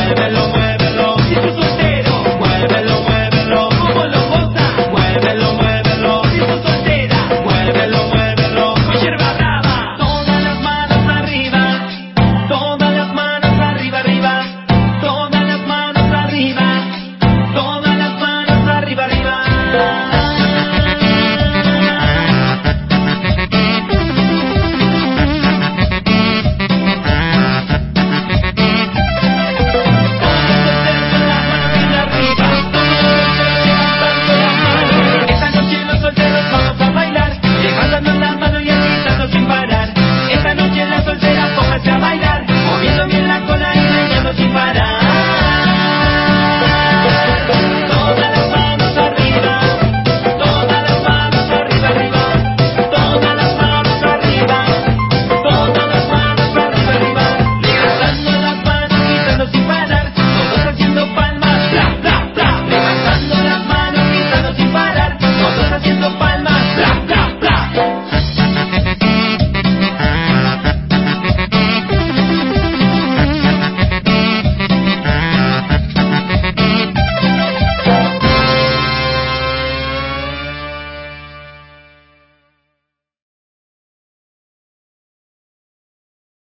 muévelo, muévelo. Si estás soltero, muévelo, muévelo. ¿Cómo lo goza? Muévelo, muévelo. Si estás soltera, muévelo, muévelo. Con yerba brava. Todas las manos arriba. Todas las manos arriba, arriba. Todas